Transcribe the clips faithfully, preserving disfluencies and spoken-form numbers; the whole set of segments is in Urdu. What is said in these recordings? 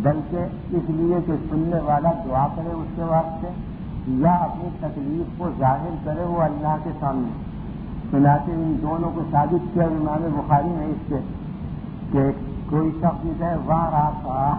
بلکہ اس لیے کہ سننے والا دعا کرے اس کے واسطے یا اپنی تکلیف کو ظاہر کرے وہ اللہ کے سامنے. چنانچہ ان دونوں کو ثابت کیا امام بخاری نے اس سے کہ کوئی شخص ہے وہاں رہا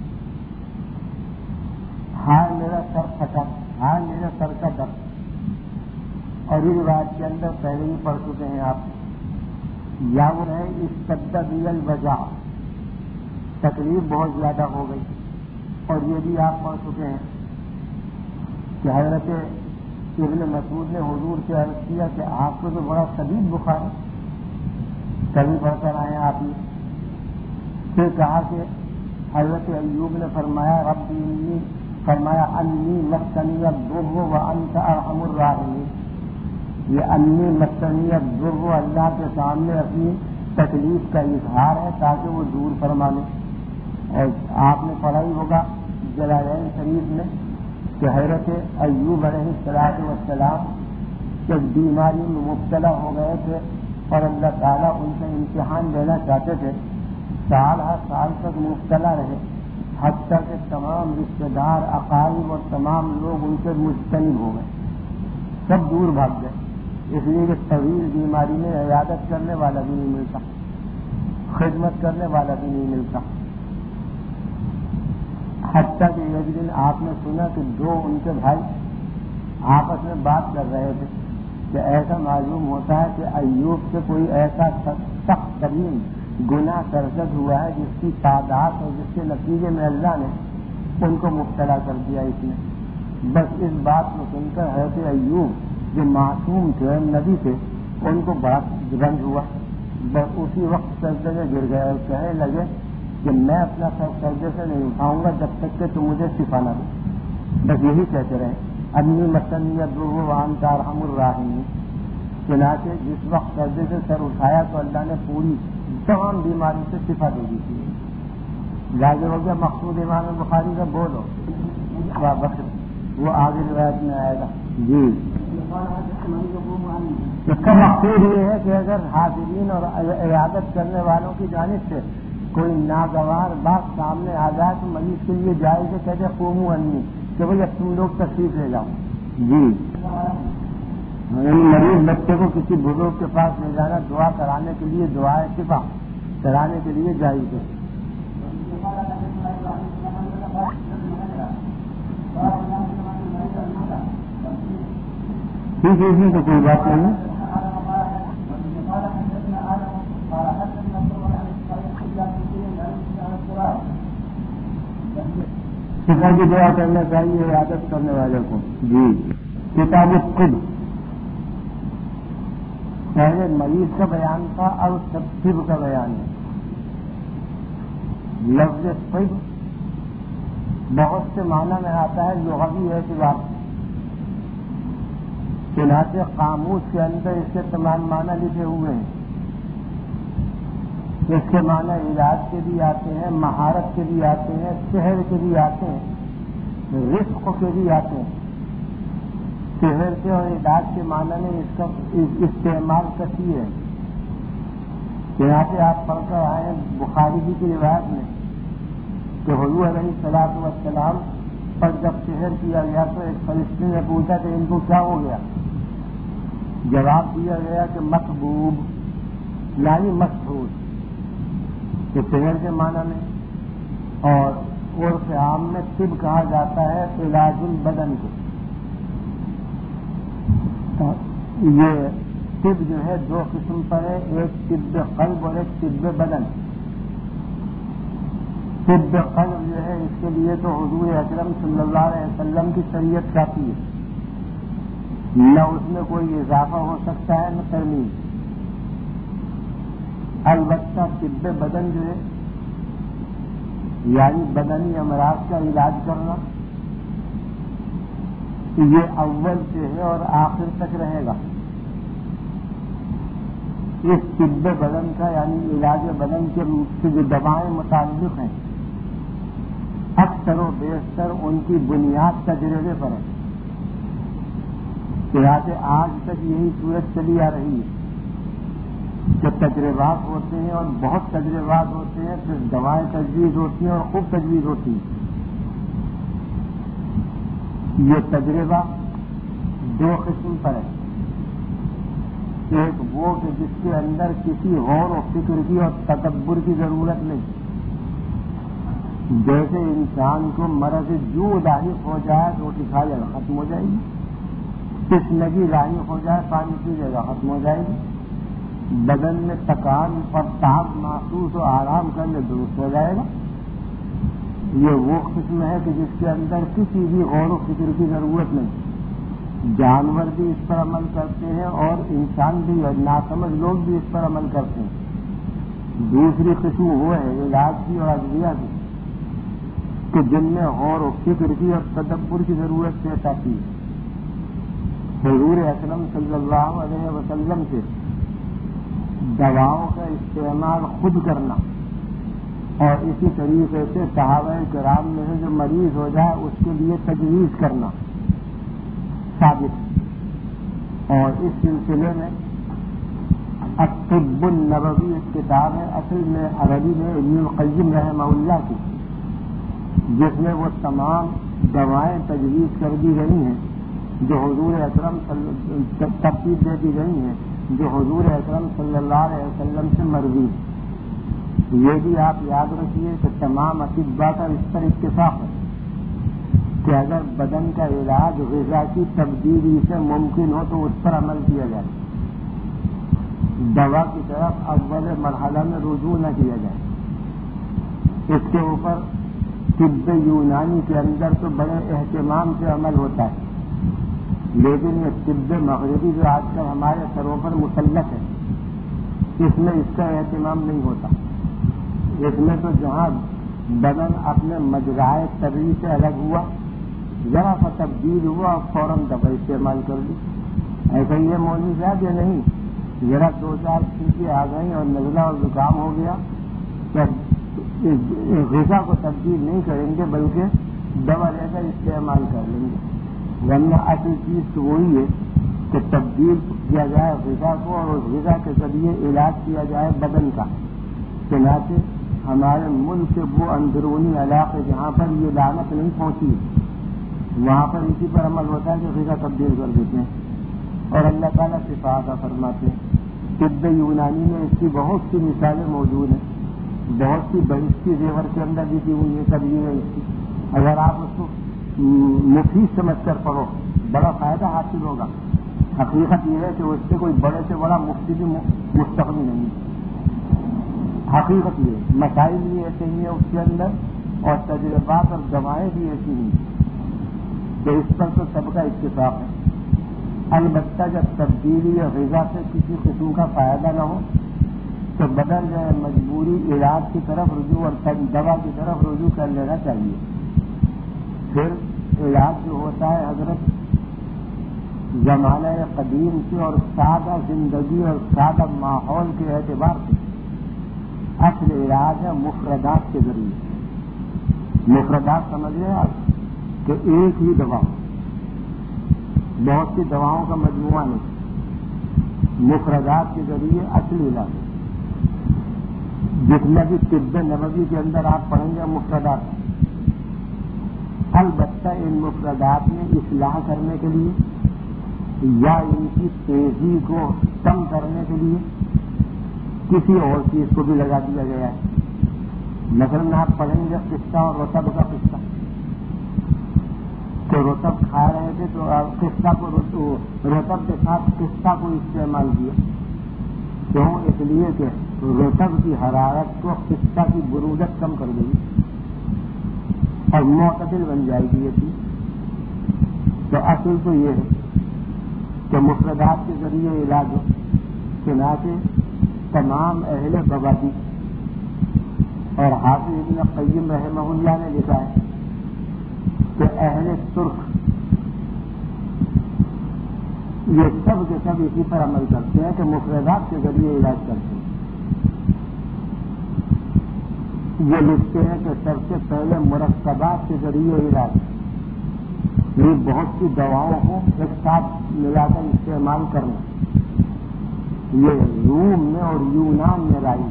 ہاں میرا سر پھٹا, ہاں میرے سر کا درد. اور یہ روایت کے اندر پہلے ہی پڑھ چکے ہیں آپ. یا وہ ہے اس قدر الوجع, تکلیف بہت زیادہ ہو گئی. اور یہ بھی آپ پڑھ چکے ہیں کہ حضرت ابن مسعود نے حضور سے عرض کیا کہ آپ کو تو بڑا شدید بخار ہے, کبھی پڑھ کر آئے آپ نے. پھر کہا کہ حضرت ایوب نے فرمایا رب انی فرمایا انی مسنی الضر وانت ارحم الراحمین. یہ انی مسنی الضر اللہ کے سامنے اپنی تکلیف کا اظہار ہے تاکہ وہ دور فرما لے. اور آپ نے پڑھا ہی ہوگا جلالین شریف میں کہ حضرت ایوب علیہ الصلوۃ والسلام جب بیماری میں مبتلا ہو گئے تھے اور اللہ تعالیٰ ان سے امتحان لینا چاہتے تھے, سال ہر سال تک مبتلا رہے, حتیٰ کہ تمام رشتے دار اقارب اور تمام لوگ ان سے مجتنب ہو گئے, سب دور بھاگ گئے. اس لیے کہ طویل بیماری میں عیادت کرنے والا بھی نہیں ملتا, خدمت کرنے والا بھی نہیں ملتا. حتیٰ کہ ایک دن آپ نے سنا کہ دو ان کے بھائی آپس میں بات کر رہے تھے کہ ایسا معلوم ہوتا ہے کہ ایوب سے کوئی ایسا سخت ترین گناہ سرزد ہوا ہے جس کی تعداد اور جس کے نتیجے میں اللہ نے ان کو مبتلا کر دیا. اس نے بس اس بات کو سن کر حضرت ایوب جو معصوم تھے نبی تھے ان کو بڑا رنج ہوا. بس اسی وقت سجدے میں گر گئے اور کہنے لگے کہ میں اپنا سر سجدے سے نہیں اٹھاؤں گا جب تک کہ تم مجھے شفا نہ دو. بس یہی کہتے رہے انی مسنی الضر وانت ارحم الراحمین. چنانچہ جس وقت سجدے سے سر اٹھایا تو اللہ نے پوری تمام بیماری سے شفا دے دی تھی. ظاہر ہو گیا مقصود امام بخاری کا بولو وہ آگے روایت میں آئے گا. جی اس کا مقصود یہ ہے کہ اگر حاضرین اور عیادت کرنے والوں کی جانب سے کوئی ناگوار بات سامنے آ جائے تو مریض کے لیے جائز ہے کہتے قوموا انی کہ بھائی اب تم لوگ تشریف لے جاؤ. جی یعنی مریض بچے کو کسی بزرگ کے پاس لے جانا دعا کرانے کے لیے دعائے شفا کرانے کے لیے جائز ہے. ٹھیک ہے, اس میں تو کوئی بات نہیں ہے. شفا کی دعا کرنا چاہیے عادت کرنے والے کو. جی کتاب خود پہلے مریض کا بیان تھا اور طب کا بیان ہے. لفظ طب بہت سے معنی میں آتا ہے لغوی اعتبار سے. چنانچہ قاموس کے اندر اس کے تمام معنی لکھے ہوئے ہیں. اس کے معنی علاج کے بھی آتے ہیں, مہارت کے بھی آتے ہیں, شہر کے بھی آتے ہیں, رزق کے بھی آتے ہیں. شہر کے اور علاج کے معنی میں اس کا استعمال کثیر ہے. چنانچہ آپ پڑھ کر آئے بخاری جی کی روایت میں کہ حضور علیہ الصلوۃ والسلام پر جب شہر کیا گیا تو ایک فرشتے نے پوچھا کہ ان کو کیا ہو گیا. جواب دیا گیا کہ مقبوب یعنی مسحور کہ شہر کے معنی میں اور عرف عام میں طب کہا جاتا ہے علاج البدن کو. یہ طب جو ہے دو قسم پر ہے, ایک طب قلب اور ایک طب بدن. طب قلب جو ہے اس کے لیے تو حضور اکرم صلی اللہ علیہ وسلم کی شریعت کافی ہے, نہ اس میں کوئی اضافہ ہو سکتا ہے نہ ترمیم. البتہ طب بدن جو ہے یعنی بدنی امراض کا علاج کرنا یہ اول سے ہے اور آخر تک رہے گا. اس طب بدن کا یعنی علاج بدن کے سے جو دوائیں متعلق ہیں اکثر و بیشتر ان کی بنیاد تجربے پر ہے. چنانچہ آج تک یہی صورت چلی آ رہی ہے کہ تجربات ہوتے ہیں اور بہت تجربات ہوتے ہیں، پھر دوائیں تجویز ہوتی ہیں اور خوب تجویز ہوتی ہیں۔ یہ تجربہ دو قسم پر ہے، ایک وہ کہ جس کے اندر کسی غور و فکر کی اور تدبر کی ضرورت نہیں، جیسے انسان کو مرض جو لاحق ہو جائے روٹی کھا جائے گا ختم ہو جائے گی، تشنگی لاحق ہو جائے پانی پی جائے گا ختم ہو جائے گی، بدن میں تکان پر تاب محسوس و آرام کر لے درست ہو جائے گا۔ یہ وہ قسم ہے کہ جس کے اندر کسی بھی غور و فکر کی ضرورت نہیں، جانور بھی اس پر عمل کرتے ہیں اور انسان بھی اور ناسمجھ لوگ بھی اس پر عمل کرتے ہیں۔ دوسری قسم وہ ہے علاج کی اور ادویہ کی کہ جن میں غور و فکر کی اور تدبر کی ضرورت پیش آتی ہے۔ حضور اکرم صلی اللہ علیہ وسلم سے دواؤں کا استعمال خود کرنا اور اسی طریقے سے صحابہ کرام میں سے جو مریض ہو جائے اس کے لیے تجویز کرنا ثابت، اور اس سلسلے میں الطب النبوی ایک کتاب ہے، اصل میں عربی میں ابن القیم رحمہ اللہ کی، جس میں وہ تمام دوائیں تجویز کر دی گئی ہیں جو حضور اکرم ترتیب دے دی گئی ہیں جو حضور اکرم صلی اللہ علیہ وسلم سے مروی۔ یہ بھی آپ یاد رکھیے کہ تمام اطباء کا اس پر اتفاق ہے کہ اگر بدن کا علاج غذا کی تبدیلی سے ممکن ہو تو اس پر عمل کیا جائے، دوا کی طرف اول مرحلہ میں رجوع نہ کیا جائے۔ اس کے اوپر طب یونانی کے اندر تو بڑے اہتمام سے عمل ہوتا ہے، لیکن یہ طب مغربی جو آج کل ہمارے سروں پر مسلط ہے اس میں اس کا اہتمام نہیں ہوتا۔ اس میں تو جہاں بدن اپنے مجرائے طبیعی سے الگ ہوا، ذرا سا تبدیل ہوا اور فوراً دوا استعمال کر لی۔ ایسا یہ مولوی صاحب یہ نہیں، ذرا دو چار چھینکیں آ گئی اور نزلہ اور زکام ہو گیا تو غذا کو تبدیل نہیں کریں گے بلکہ دوا لے کر استعمال کر لیں گے، ورنہ اصل چیز تو وہی ہے کہ تبدیل کیا جائے غذا کو اور اس غذا کے ذریعے علاج کیا جائے بدن کا۔ چنانچہ ہمارے ملک کے وہ اندرونی علاقے جہاں پر یہ لعنت نہیں پہنچی وہاں پر اسی پر عمل ہوتا ہے کہ غذا تبدیل کر دیتے ہیں اور اللہ تعالیٰ شفا عطا فرماتے ہیں۔ طب یونانی میں اس کی بہت سی مثالیں موجود ہیں، بہت سی بہشتی زیور کے اندر بھی ہوئی ہے تبدیل ہے اس کی۔ اگر آپ اس کو مفید سمجھ کر پڑھو بڑا فائدہ حاصل ہوگا۔ حقیقت یہ ہے کہ اس سے کوئی بڑے سے بڑا مفتی بھی مستقبل نہیں ہے۔ حقیقت یہ مسائل بھی ایسے ہی ہیں اس کے اندر اور تجربات اور دوائیں بھی ایسی ہی ہیں، تو اس پر تو سب کا اتفاق ہے۔ البتہ جب تبدیلی یا غذا سے کسی قسم کا فائدہ نہ ہو تو بدن جو ہے مجبوری علاج کی طرف رجوع اور دوا کی طرف رجوع کر لینا چاہیے۔ پھر علاج جو ہوتا ہے حضرت زمانہ قدیم سے اور سادہ زندگی اور سادہ ماحول کے اعتبار سے اصل علاج ہے مفردات کے ذریعے۔ مفردات سمجھ رہے ہیں آپ کہ ایک ہی دوا، بہت سی دواؤں کا مجموعہ نہیں، مفردات کے ذریعے اصل علاج ہے۔ جتنا بھی طب نبوی کے اندر آپ پڑھیں گے مفردات، البتہ ان مفردات میں اصلاح کرنے کے لیے یا ان کی تیزی کو کم کرنے کے لیے کسی اور چیز کو بھی لگا دیا گیا ہے۔ مثلاً آپ پڑھیں گے قصہ اور رطب کا قصہ، تو رطب کھا رہے تھے تو قصہ کو رطب کے ساتھ قصہ کو استعمال کیا، کیوں؟ اس لیے کہ رطب کی حرارت کو قصہ کی برودت کم کر دے گی اور معتدل بن جائے گی یہ چیز۔ تو اصل تو یہ ہے کہ مفردات کے ذریعے علاج ہو۔ چنانچہ تمام اہل بوادی اور حافظ ابن قیم رحمہ اللہ نے لکھا ہے کہ اہل ترک یہ سب کے سب اسی پر عمل کرتے ہیں کہ مفردات کے ذریعے علاج کرتے ہیں۔ یہ لکھتے ہیں کہ سب سے پہلے مرکبات کے ذریعے علاج، یہ بہت سی دواؤں کو ایک ساتھ ملا کر استعمال کرنا، یہ روم میں اور یونان میں رائی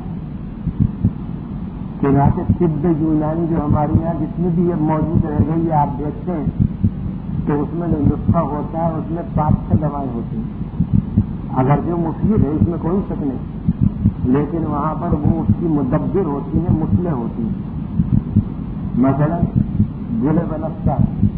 چنانچہ طب یونانی جو ہمارے یہاں جتنی بھی یہ موجود رہ گئی ہے آپ دیکھتے ہیں تو اس میں جو نسخہ ہوتا ہے اس میں پانچ چھ دوائیں ہوتی ہیں، اگر جو مفید ہے اس میں کوئی شک نہیں، لیکن وہاں پر وہ اس کی مدبر ہوتی ہیں، مسلح ہوتی ہیں۔ مثلا گل بنفسا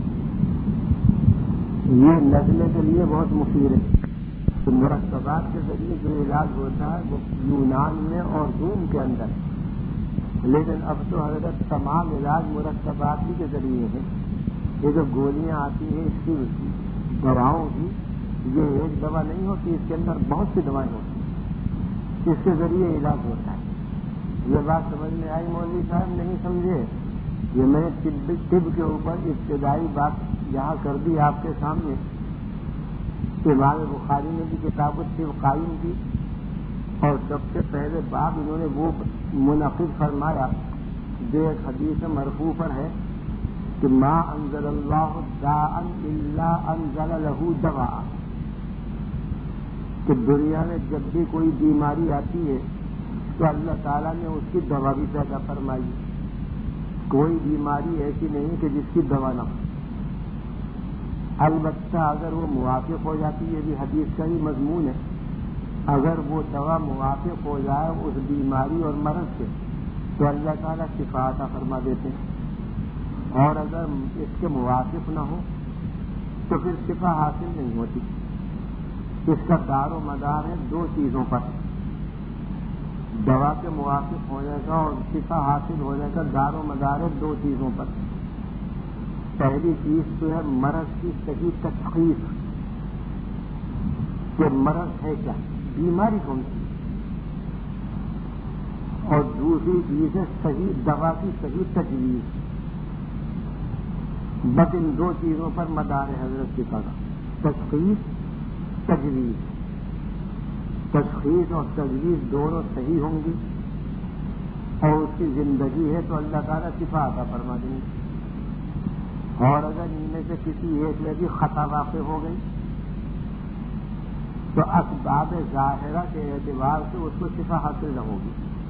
یہ نزلے کے لیے بہت مفید ہے، تو مرکبات کے ذریعے جو علاج ہوتا ہے وہ یونان میں اور روم کے اندر، لیکن اب تو حضرت تمام علاج مرکبات ہی کے ذریعے ہے۔ یہ جو گولیاں آتی ہیں اس کی دواؤں کی، یہ ایک دوا نہیں ہوتی، اس کے اندر بہت سی دوائیں ہوتی ہیں، اس کے ذریعے علاج ہوتا ہے۔ یہ بات سمجھ میں آئی مولوی صاحب؟ نہیں سمجھے؟ یہ میں نے طب طب کے اوپر ابتدائی بات یہاں کر دی آپ کے سامنے۔ امام بخاری نے بھی کتاب الطب قائم کی اور سب سے پہلے باب انہوں نے وہ منعقد فرمایا جو ایک حدیث مرفوع پر ہے کہ ما انزل اللہ داء الا انزل له دواء، کہ دنیا میں جب بھی کوئی بیماری آتی ہے تو اللہ تعالیٰ نے اس کی دوا بھی پیدا فرمائی۔ کوئی بیماری ایسی نہیں کہ جس کی دوا نہ ہو، البتہ اگر وہ موافق ہو جاتی ہے، یہ بھی حدیث کا ہی مضمون ہے، اگر وہ دوا موافق ہو جائے اس بیماری اور مرض سے تو اللہ تعالیٰ شفا عطا فرما دیتے ہیں، اور اگر اس کے موافق نہ ہو تو پھر شفا حاصل نہیں ہوتی۔ اس کا دار و مدار ہے دو چیزوں پر، دوا کے موافق ہونے کا اور شفا حاصل ہونے کا دار و مدار ہے دو چیزوں پر۔ پہلی چیز تو ہے مرض کی صحیح تشخیص کہ مرض ہے کیا، بیماری کون سی، اور دوسری چیز ہے صحیح دوا کی صحیح تجویز۔ بس ان دو چیزوں پر مدار ہے حضرت شفا کا، تشخیص تجویز۔ تشخیص اور تجویز دونوں صحیح ہوں گی اور اس کی زندگی ہے تو اللہ تعالیٰ شفا عطا فرما دیں گے، اور اگر ان میں سے کسی ایک میں بھی خطا واقع ہو گئی تو اسباب ظاہرہ کے اعتبار سے اس کو شفا حاصل نہ ہوگی۔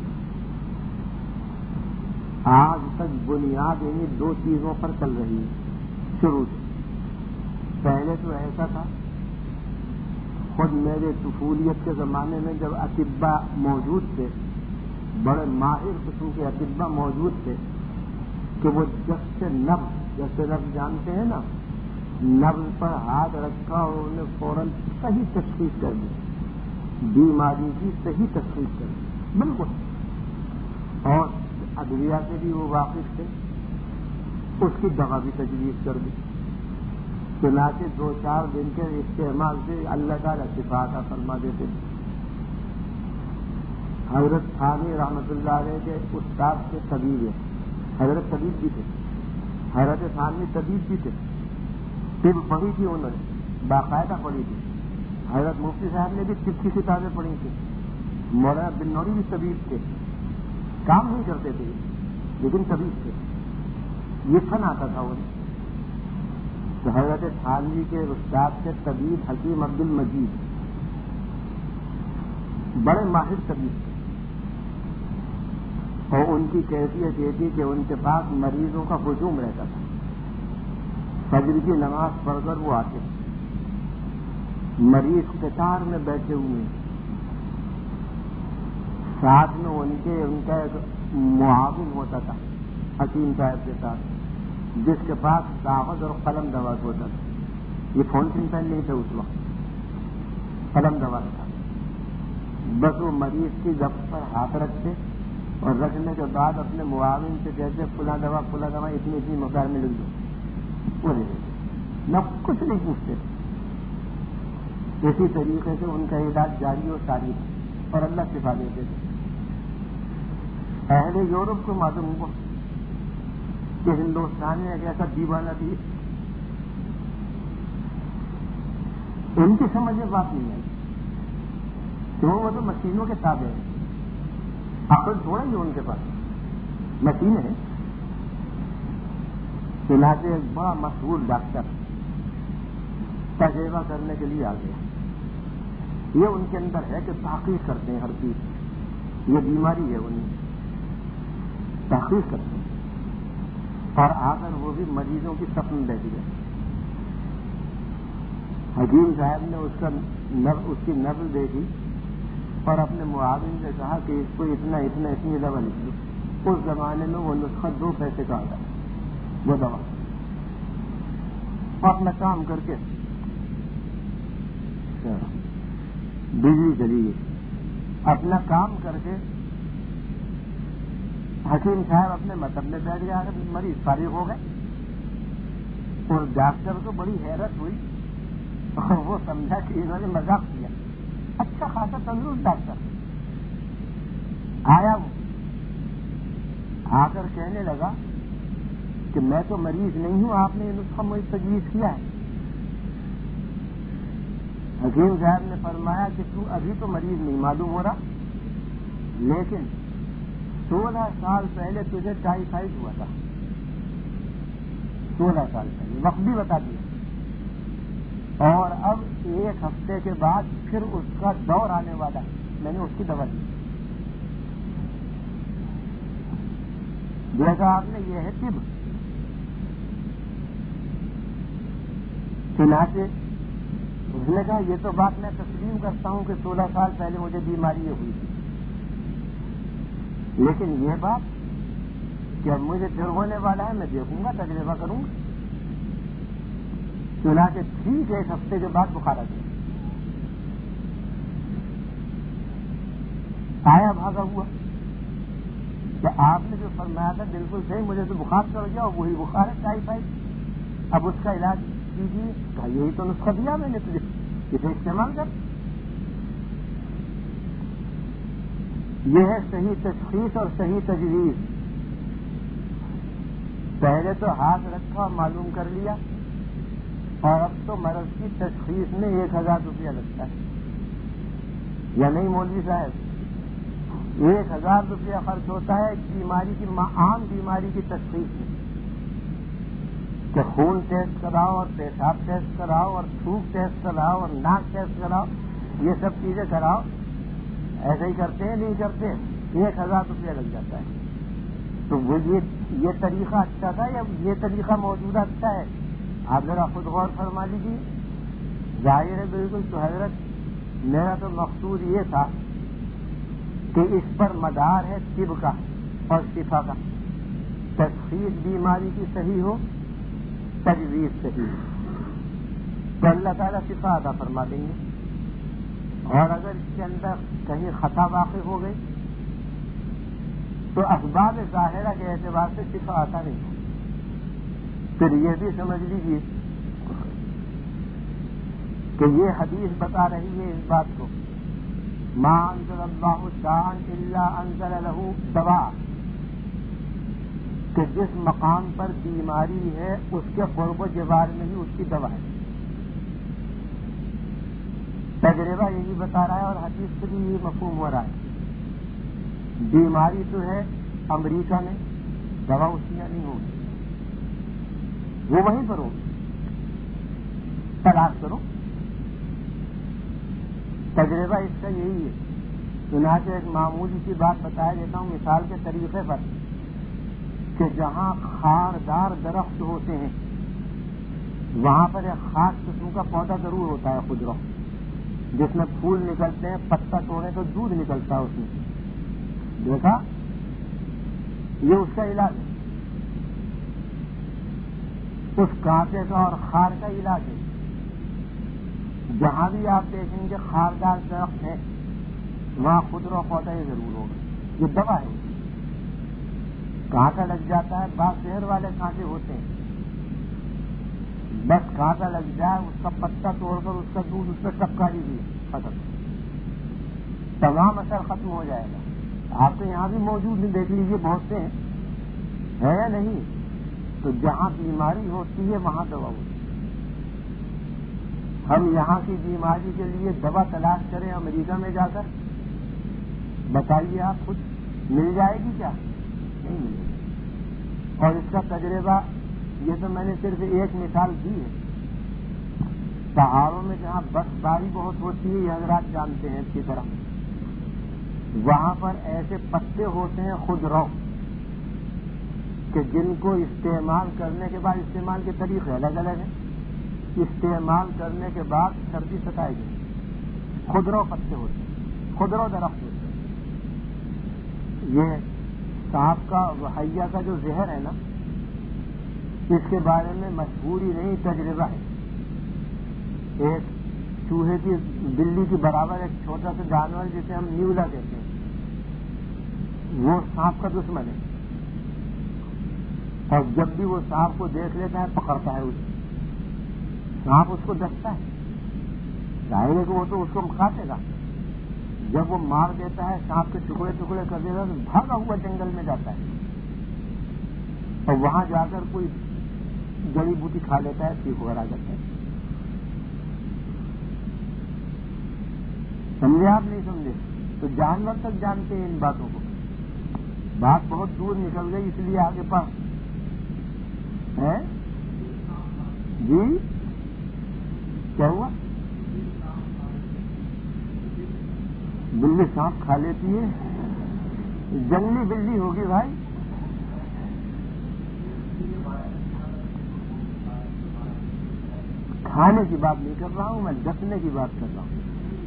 آج تک بنیاد انہیں دو چیزوں پر چل رہی ہے شروع سے۔ پہلے تو ایسا تھا، خود میرے طفولیت کے زمانے میں جب اطباء موجود تھے، بڑے ماہر قسم کے اطباء موجود تھے کہ وہ جب سے نبض، جیسے نبض جانتے ہیں نا، نبض پر ہاتھ رکھا اور انہوں نے فوراً صحیح تشخیص کر دی، بیماری کی صحیح تشخیص کر دی بالکل، اور ادویہ سے بھی وہ واقف تھے، اس کی دوا بھی تجویز کر دی۔ چنانچہ دو چار دن کے استعمال سے اللہ تعالیٰ شفا عطا فرما دیتے تھے۔ حضرت ثانی رحمۃ اللہ علیہ کے استاد کے طبیب ہیں، حضرت طبیب بھی تھے، حضرت ثانی طبیب بھی تھے، طب پڑھی تھی انہوں نے، باقاعدہ پڑھی تھی۔ حضرت مفتی صاحب نے بھی طب کی کتابیں پڑھی تھی، مولانا بن نوری بھی طبیب تھے، کام نہیں کرتے تھے لیکن طبیب تھے، یہ فن آتا تھا انہیں۔ تو حضرت تھانوی کے استاد کے طبیب حکیم عبد المجید بڑے ماہر طبیب تھے، اور ان کی کیفیت یہ تھی کہ ان کے پاس مریضوں کا ہجوم رہتا تھا، فجر کی نماز پڑھ کر وہ آتے، مریض قطار میں بیٹھے ہوئے، ساتھ میں ان کے ان کا ایک معاون ہوتا تھا حکیم صاحب کے ساتھ، جس کے پاس کاغذ اور قلم دواز ہوتا تھا، یہ فونٹن پین نہیں تھا اس وقت، قلم دواز تھا۔ بس وہ مریض کی ضبط پر ہاتھ رکھتے اور رکھنے کے بعد اپنے معاون سے کہتے فلاں دوا فلاں دوا اتنی اتنی مقدار میں لکھ دو، وہ لے لیتے، نہ کچھ نہیں پوچھتے تھے۔ اسی طریقے سے ان کا علاج جاری و ساری تھا اور اللہ شفا دیتے تھے۔ اہل یورپ کو معلوم ہوا کہ ہندوستان میں ایک ایسا دیوانہ بھی، ان کی سمجھ میں بات نہیں آئی کہ وہ تو مشینوں کے تابع ہیں، عقل تھوڑا ہی ان کے پاس مشین ہے۔ چنانچہ ایک بڑا مشہور ڈاکٹر تجربہ کرنے کے لیے آ گیا، یہ ان کے اندر ہے کہ تحقیق کرتے ہیں ہر چیز، یہ بیماری ہے ان میں، تحقیق کرتے ہیں، اور آ کر وہ بھی مریضوں کی صف میں بیٹھ گئے۔ حکیم صاحب نے اس کا نب اس کی نبض دیکھی اور اپنے معاون سے کہا کہ اس کو اتنا اتنا اتنی دوا لکھ دو۔ اس زمانے میں وہ نسخہ دو پیسے کا آتا وہ دوا، اپنا کام کر کے بجلی چلی گئی، اپنا کام کر کے حکیم صاحب اپنے مطلب میں بیٹھ گیا، مریض فارغ ہو گئے، اور ڈاکٹر کو بڑی حیرت ہوئی اور وہ سمجھا کہ انہوں نے مذاق کیا۔ اچھا خاصا تندرست ڈاکٹر آیا، وہ آ کر کہنے لگا کہ میں تو مریض نہیں ہوں، آپ نے یہ نسخہ مجھے تجویز کیا ہے۔ حکیم صاحب نے فرمایا کہ تو ابھی تو مریض نہیں معلوم ہو رہا، لیکن سولہ سال پہلے تجھے ٹائیفائڈ ہوا تھا، سولہ سال پہلے وقت بھی بتا دیا، اور اب ایک ہفتے کے بعد پھر اس کا دور آنے والا ہے، میں نے اس کی دوا دی۔ دیکھا آپ نے، یہ ہے طب۔ چنانچہ اس نے کہا یہ تو بات میں تسلیم کرتا ہوں کہ سولہ سال پہلے مجھے بیماری یہ ہوئی تھی، لیکن یہ بات کہ اب مجھے پھر ہونے والا ہے، میں دیکھوں گا، تجربہ کروں گا۔ چنانچہ ٹھیک ایک ہفتے کے بعد بخار آ گیا، آیا بھاگا ہوا کہ آپ نے جو فرمایا تھا بالکل صحیح، مجھے تو بخار چڑھ گیا، اور وہی بخار ہے ٹائیفائڈ، اب اس کا علاج کیجیے۔ کہا یہی تو نسخہ دیا میں نے تجھے، اسے استعمال کر۔ یہ ہے صحیح تشخیص اور صحیح تجویز۔ پہلے تو ہاتھ رکھا، معلوم کر لیا، اور اب تو مرض کی تشخیص میں ایک ہزار روپیہ لگتا ہے، یا نہیں مولوی صاحب؟ ایک ہزار روپیہ خرچ ہوتا ہے بیماری کی، عام بیماری کی تشخیص میں، کہ خون ٹیسٹ کراؤ اور پیشاب ٹیسٹ کراؤ اور تھوک ٹیسٹ کراؤ اور ناک ٹیسٹ کراؤ، یہ سب چیزیں کراؤ۔ ایسے ہی کرتے ہیں، نہیں کرتے، ایک ہزار روپیہ لگ جاتا ہے۔ تو وہ یہ طریقہ اچھا تھا یا یہ طریقہ موجودہ اچھا ہے؟ آپ ذرا خود غور فرما لیجیے۔ ظاہر ہے بالکل، تو حضرت میرا تو مقصود یہ تھا کہ اس پر مدار ہے طب کا اور شفا کا، تشخیص بیماری کی صحیح ہو، تجویز صحیح ہو، تو اللہ تعالیٰ شفا عطا فرما دیں گے۔ اور اگر اس کے اندر کہیں خطا واقع ہو گئی تو اسباب ظاہرہ کے اعتبار سے شفا عطا نہیں ہو۔ پھر یہ بھی سمجھ لیجیے کہ یہ حدیث بتا رہی ہے اس بات کو، ما انزل اللہ داء الا انزل له دواء، کہ جس مقام پر بیماری ہے اس کے قرب و جوار میں ہی اس کی دوا ہے۔ تجربہ یہی بتا رہا ہے، اور حدیث سے بھی یہ مفہوم ہو رہا ہے۔ بیماری تو ہے امریکہ میں، دوا اس کی نہیں ہوگی، وہ وہیں پر ہوگی، تلاش کرو۔ تجربہ اس کا یہی ہے۔ چنانچہ ایک معمولی سی بات بتایا دیتا ہوں مثال کے طریقے پر، کہ جہاں خاردار درخت ہوتے ہیں وہاں پر ایک خاص قسم کا پودا ضرور ہوتا ہے، خضرہ، جس میں پھول نکلتے ہیں، پتا توڑے تو دودھ نکلتا ہے اس میں، دیکھا؟ یہ اس کا علاج ہے، اس کانٹے کا اور خار کا علاج ہے۔ جہاں بھی آپ دیکھیں گے خاردار درخت ہے وہاں خضرہ پودا ہی ضرور ہوگا، یہ دوا ہے۔ کانٹا لگ جاتا ہے، بعض زہر والے کانٹے ہوتے ہیں، بس کانٹا لگ جائے، اس کا پتا توڑ کر اس کا دودھ اس پہ ٹپکا دیجیے، ختم، تمام اثر ختم ہو جائے گا۔ آپ تو یہاں بھی موجود ہیں، دیکھ لیجیے، بہت سے ہیں، ہے یا نہیں؟ تو جہاں بیماری ہوتی ہے وہاں دوا ہوتی ہے۔ ہم یہاں کی بیماری کے لیے دوا تلاش کریں امریکہ میں جا کر، بتائیے آپ خود، مل جائے گی کیا؟ نہیں ملے گی۔ اور اس کا تجربہ، یہ تو میں نے صرف ایک مثال دی ہے، پہاڑوں میں جہاں برف باری بہت ہوتی ہے، یہ حضرات جانتے ہیں اچھی طرح، وہاں پر ایسے پتے ہوتے ہیں خودرو کہ جن کو استعمال کرنے کے بعد، استعمال کے طریقے الگ الگ ہیں، استعمال کرنے کے بعد سردی ستائے گی، خودرو پتے ہوتے ہیں، خودرو درخت ہوتے ہیں۔ یہ سانپ کا وحیہ کا جو زہر ہے نا، اس کے بارے میں مشہور ہی نہیں تجربہ ہے۔ ایک چوہے کی بلی کے برابر ایک چھوٹا سا جانور جسے ہم نیولا کہتے ہیں، وہ سانپ کا دشمن ہے، اور جب بھی وہ سانپ کو دیکھ لیتا ہے پکڑتا ہے اسے، سانپ اس کو ڈستا ہے، ظاہر ہے کہ وہ تو اس کو کاٹے گا، جب وہ مار دیتا ہے سانپ کے ٹکڑے ٹکڑے کر دیتا ہے تو بھاگا ہوا جنگل میں جاتا ہے، اور وہاں جا کر کوئی جڑی بوٹی کھا لیتا ہے، ٹھیک وغیرہ کرتا ہے۔ سمجھے آپ نہیں سمجھے؟ تو جانور تک جانتے ہیں ان باتوں کو، بات بہت دور نکل گئی، اس لیے آگے پاس ہے۔ جی کیا ہوا؟ بلی سانپ کھا لیتی ہے؟ جنگلی بلی ہوگی بھائی۔ کھانے کی بات نہیں کر رہا ہوں میں، ڈسنے کی بات کر رہا ہوں۔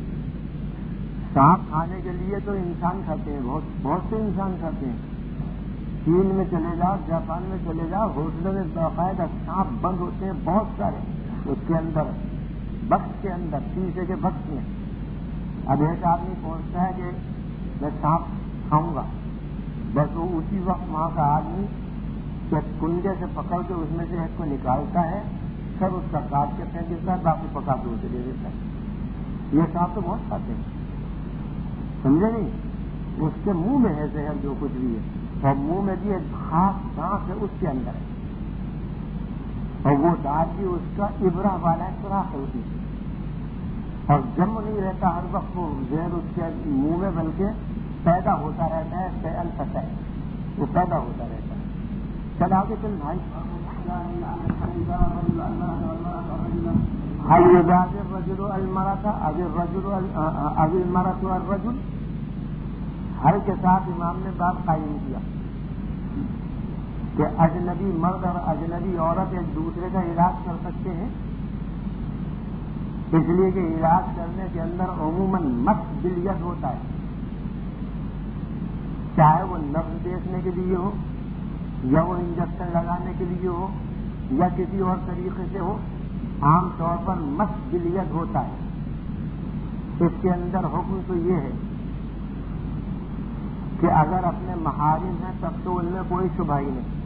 سانپ کھانے کے لیے تو انسان کھاتے ہیں، بہت بہت سے انسان کھاتے ہیں۔ چین میں چلے جاؤ، جاپان میں چلے جاؤ، ہوٹلوں میں باقاعدہ سانپ بند ہوتے ہیں بہت سارے، اس کے اندر بکس کے اندر، شیشے کے بکس میں۔ اب ایک آدمی پہنچتا ہے کہ میں سانپ کھاؤں گا، بس وہ اسی وقت وہاں کا آدمی کنڈے سے پکڑ کے اس میں سے ایک کو نکالتا ہے، سب اس کا کاٹ کے پھینک دیتا ہے، باقی پکا کے اسے دے دیتا ہے۔ یہ سانپ تو بہت کھاتے ہیں، سمجھے نہیں؟ اس کے منہ میں ہے زہر جو کچھ بھی ہے، اور منہ میں بھی ایک خاص دانت ہے اس کے اندر ہے، اور وہ دانت بھی اس کا ابرہ والا ہے، سوراخ ہے اسی سے، اور جم نہیں رہتا ہر وقت وہ زہر اس کے منہ میں، بلکہ پیدا ہوتا رہتا ہے، فعل فتح وہ پیدا ہوتا رہتا ہے۔ چل آگے چل بھائی۔ هل يجازي الرجل المرأة أو الرجل أو المرأة الرجل؟ ہر کے ساتھ امام نے باب قائم کیا کہ اجنبی مرد اور اجنبی عورت ایک دوسرے کا علاج کر سکتے ہیں، اس لیے کہ علاج کرنے کے اندر عموماً مس بالید ہوتا ہے، چاہے وہ نبض دیکھنے کے لیے ہو، یا وہ انجیکشن لگانے کے لیے ہو، یا کسی اور طریقے سے ہو، عام طور پر مس بالید ہوتا ہے۔ اس کے اندر حکم تو یہ ہے کہ اگر اپنے محارم ہیں تب تو ان میں کوئی شبہ ہی نہیں،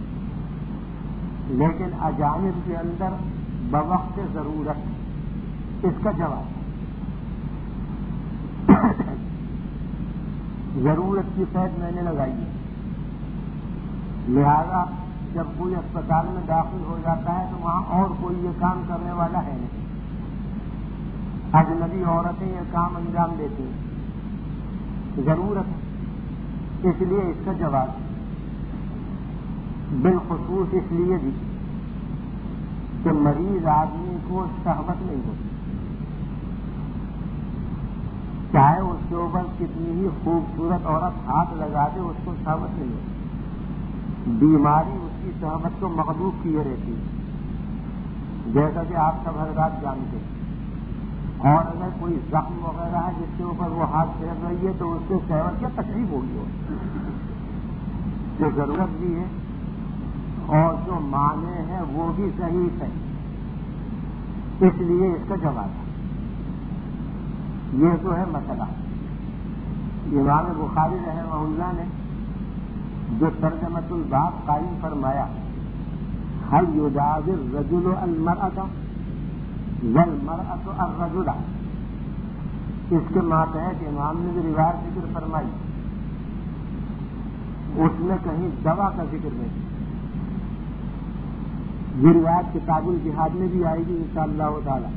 لیکن اجانب کے اندر بوقت ضرورت، اس کا جواب ضرورت کی قید میں نے لگائی ہے، لہذا جب کوئی اسپتال میں داخل ہو جاتا ہے تو وہاں اور کوئی یہ کام کرنے والا ہے نہیں، اجنبی عورتیں یہ کام انجام دیتی ہیں، ضرورت ہے، اس لیے اس کا جواب بالخصوص اس لیے بھی کہ مریض آدمی کو شہوت نہیں ہوتی، چاہے اس کے اوپر کتنی ہی خوبصورت عورت ہاتھ لگا دے اس کو شہوت نہیں ہوتی، بیماری اس کی شہوت کو مغلوب کیے رہتی ہے، جیسا کہ آپ سب حضرات جانتے ہیں۔ اور اگر کوئی زخم وغیرہ ہے جس کے اوپر وہ ہاتھ پھیر رہی ہے تو اس سے شہوت کیا تکلیف ہوگی، ہو جو ضرورت بھی ہے اور جو معنی ہے وہ بھی صحیح ہے، اس لیے اس کا جواب ہے۔ یہ تو ہے مسئلہ۔ امام بخاری رحمہ اللہ نے جو ترجمۃ الباب قائم فرمایا، هل يجاز الرجل المرأة والمرأة الرجل، اس کے ماتحت امام نے جو روایت ذکر فرمائی اس میں کہیں دوا کا ذکر نہیں، یہ روایت کتاب الجہاد میں بھی آئے گی انشاءاللہ تعالی۔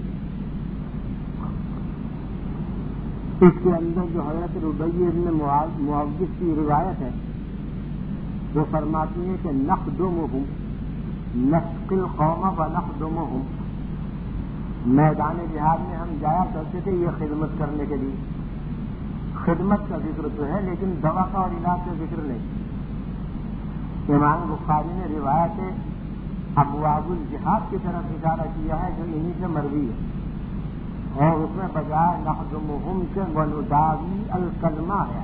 اس کے اندر جو حضرت ربیع ابن معوذ کی روایت ہے وہ فرماتی ہے کہ نخدمہم نسقی القوم ونخدمہم، میدان جہاد میں ہم جایا کرتے تھے یہ خدمت کرنے کے لیے. خدمت کا ذکر تو ہے لیکن دوا کا اور علاج کا ذکر نہیں. امام بخاری نے روایت ابواب الجہاد کی طرف اشارہ کیا ہے جو انہی سے مروی ہے, اور اس میں بجائے نخدمہم سے ونداوی الکلمہ ہے,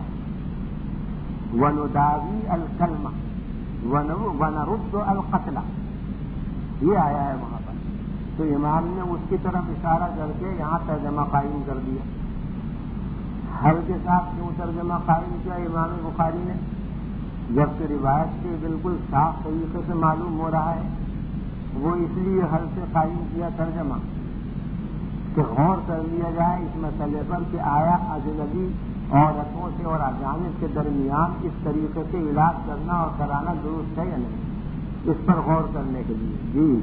ونداوی الکلمہ ونرد القتل یہ آیا ہے وہاں پر. تو امام نے اس کی طرف اشارہ کر کے یہاں ترجمہ قائم کر دیا. حل کے ساتھ کیوں ترجمہ قائم کیا امام بخاری نے؟ جبکہ روایت سے بالکل صاف طریقے سے معلوم ہو رہا ہے. وہ اس لیے حل سے قائم کیا ترجمہ کہ غور کر لیا جائے اس مسئلے پر کہ آیا اجنبی عورتوں سے اور اجانب کے درمیان اس طریقے سے علاج کرنا اور کرانا درست ہے یا نہیں, اس پر غور کرنے کے لیے. جی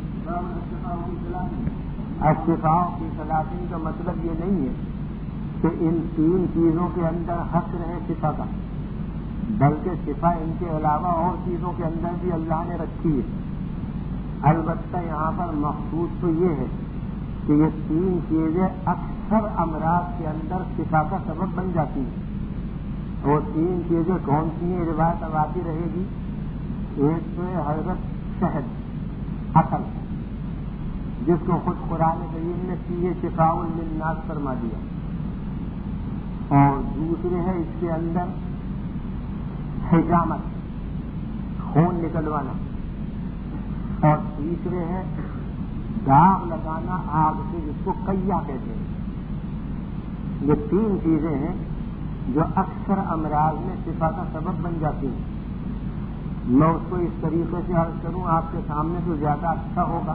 اشفاء کی ثلاثین کا مطلب یہ نہیں ہے کہ ان تین چیزوں کے اندر حصر ہے شفا کا, بلکہ شفا ان کے علاوہ اور چیزوں کے اندر بھی اللہ نے رکھی ہے. البتہ یہاں پر مخصوص تو یہ ہے کہ یہ تین چیزیں اکثر امراض کے اندر شفا کا سبب بن جاتی ہیں. اور تین چیزیں کون سی ہیں روایت اب آتی رہے گی. ایک تو ہے حضرت شہد عسل, جس کو خود قرآن کریم نے فیہ شفاء للناس فرما دیا. اور دوسرے ہے اس کے اندر حجامت, خون نکلوانا. اور تیسرے ہے داغ لگانا آگ سے, جس کو کیا کہتے ہیں. یہ تین چیزیں ہیں جو اکثر امراض میں شفا کا سبب بن جاتی ہیں. میں اس کو اس طریقے سے عرض کروں آپ کے سامنے تو زیادہ اچھا ہوگا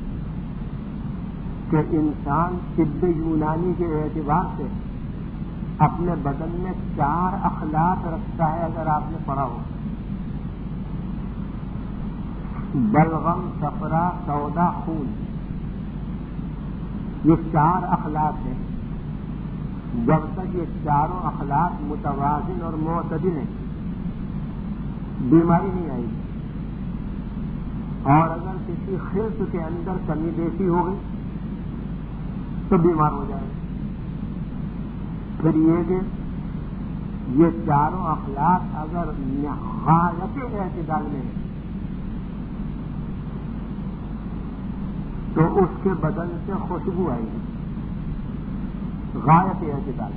کہ انسان طب یونانی کے اعتبار سے اپنے بدن میں چار اخلاق رکھتا ہے. اگر آپ نے پڑھا ہو, بلغم, صفرا, سودا, خون, یہ چار اخلاق ہیں. جب تک یہ چاروں اخلاق متوازن اور معتدل ہیں بیماری نہیں آئے گی. اور اگر کسی خلط کے اندر کمی بیشی ہو گئی تو بیمار ہو جائے گا. پھر یہ کہ یہ چاروں اخلاق اگر نہایت اعتدال میں ہے تو اس کے بدن سے خوشبو آئے گی. غایت اعتدال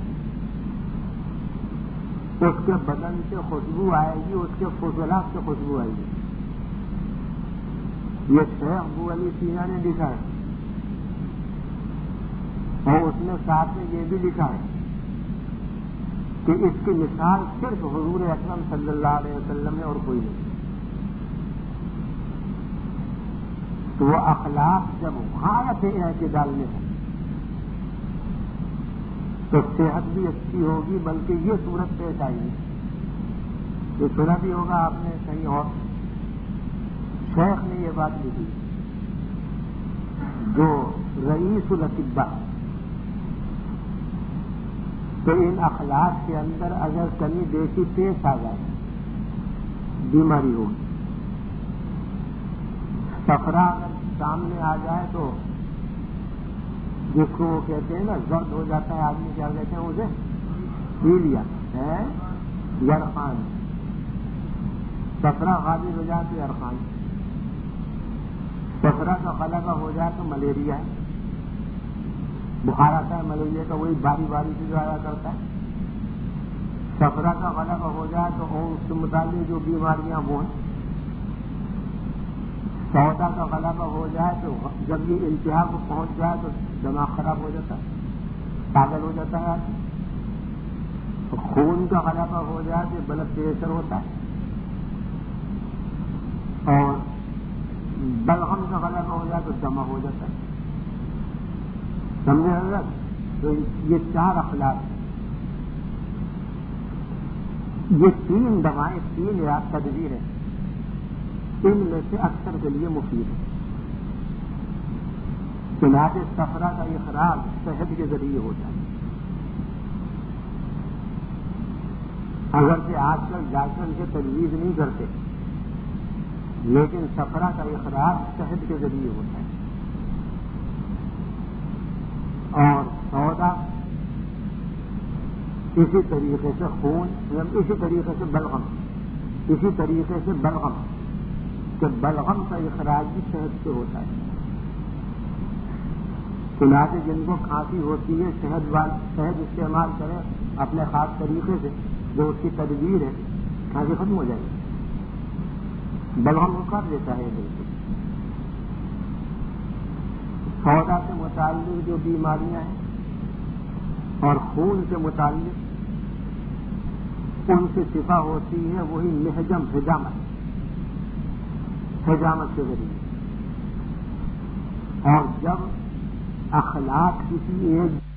اس کے بدن سے خوشبو آئے گی, اس کے فضلات سے خوشبو آئے گی. یہ شیخ ابو علی سینا نے لکھا ہے, اور اس نے ساتھ میں یہ بھی لکھا ہے کہ اس کی مثال صرف حضور اکرم صلی اللہ علیہ وسلم ہے اور کوئی نہیں. تو وہ اخلاق جب غایت اعتدال میں ہے تو صحت بھی اچھی ہوگی, بلکہ یہ صورت پیش آئی ہے. یہ سنا بھی ہوگا آپ نے کہیں اور, شیخ نے یہ بات لکھی جو رئیس الاطباء, تو ان اخلاق کے اندر اگر کمی بیشی پیش آ جائے بیماری ہوگی. صفرا اگر سامنے آ جائے تو جس کو وہ کہتے ہیں نا زرد ہو جاتا ہے آدمی, کیا کہتے ہیں اسے, پیلیا ہے, یرخان. صفرا غالب ہو جائے تو یرخان. صفرا کا غلبہ ہو جائے تو ملیریا ہے. بخار آتا ہے ملیریا کا, وہی باری باری سے جو آیا کرتا ہے. صفرا کا غلبہ ہو جائے تو اس سے متعلق جو بیماریاں وہ ہیں. سودا کا غلبہ ہو جائے تو جب یہ انتہا کو پہنچ جائے تو دماغ خراب ہو جاتا ہے, پاگل ہو جاتا ہے. خون کا غلبہ ہو جائے تو بلڈ پریشر ہوتا ہے. اور بلغم کا غلبہ ہو جائے تو دمہ ہو جاتا ہے. سمجھے حضرت؟ تو یہ چار اخلاق, یہ تین دوائیں, تین تدبیر ہیں, ان میں سے اکثر کے لیے مفید ہے. چنانچہ صفرا کا اخراج شہد کے ذریعے ہوتا ہے. اگرچہ آج کل ڈاکٹر سے تجویز نہیں کرتے, لیکن صفرا کا اخراج شہد کے ذریعے ہوتا ہے. اور سودا اسی طریقے سے خون، اسی طریقے سے بلغم، اسی طریقے سے بلغم کہ بلغم کا اخراج بھی شہد سے ہوتا ہے۔ چنانچہ جن کو کھانسی ہوتی ہے شہد وال شہد استعمال کریں اپنے خاص طریقے سے، جو اس کی تدبیر ہے، کھانسی ختم ہو جائے گی، بلغم کو کر دیتا ہے بالکل۔ سودا سے متعلق جو بیماریاں ہیں اور خون سے متعلق ان کی شفا ہوتی ہے وہی محجم حجامت حجامت کے ذریعے۔ اور جب اخلاق کسی ایک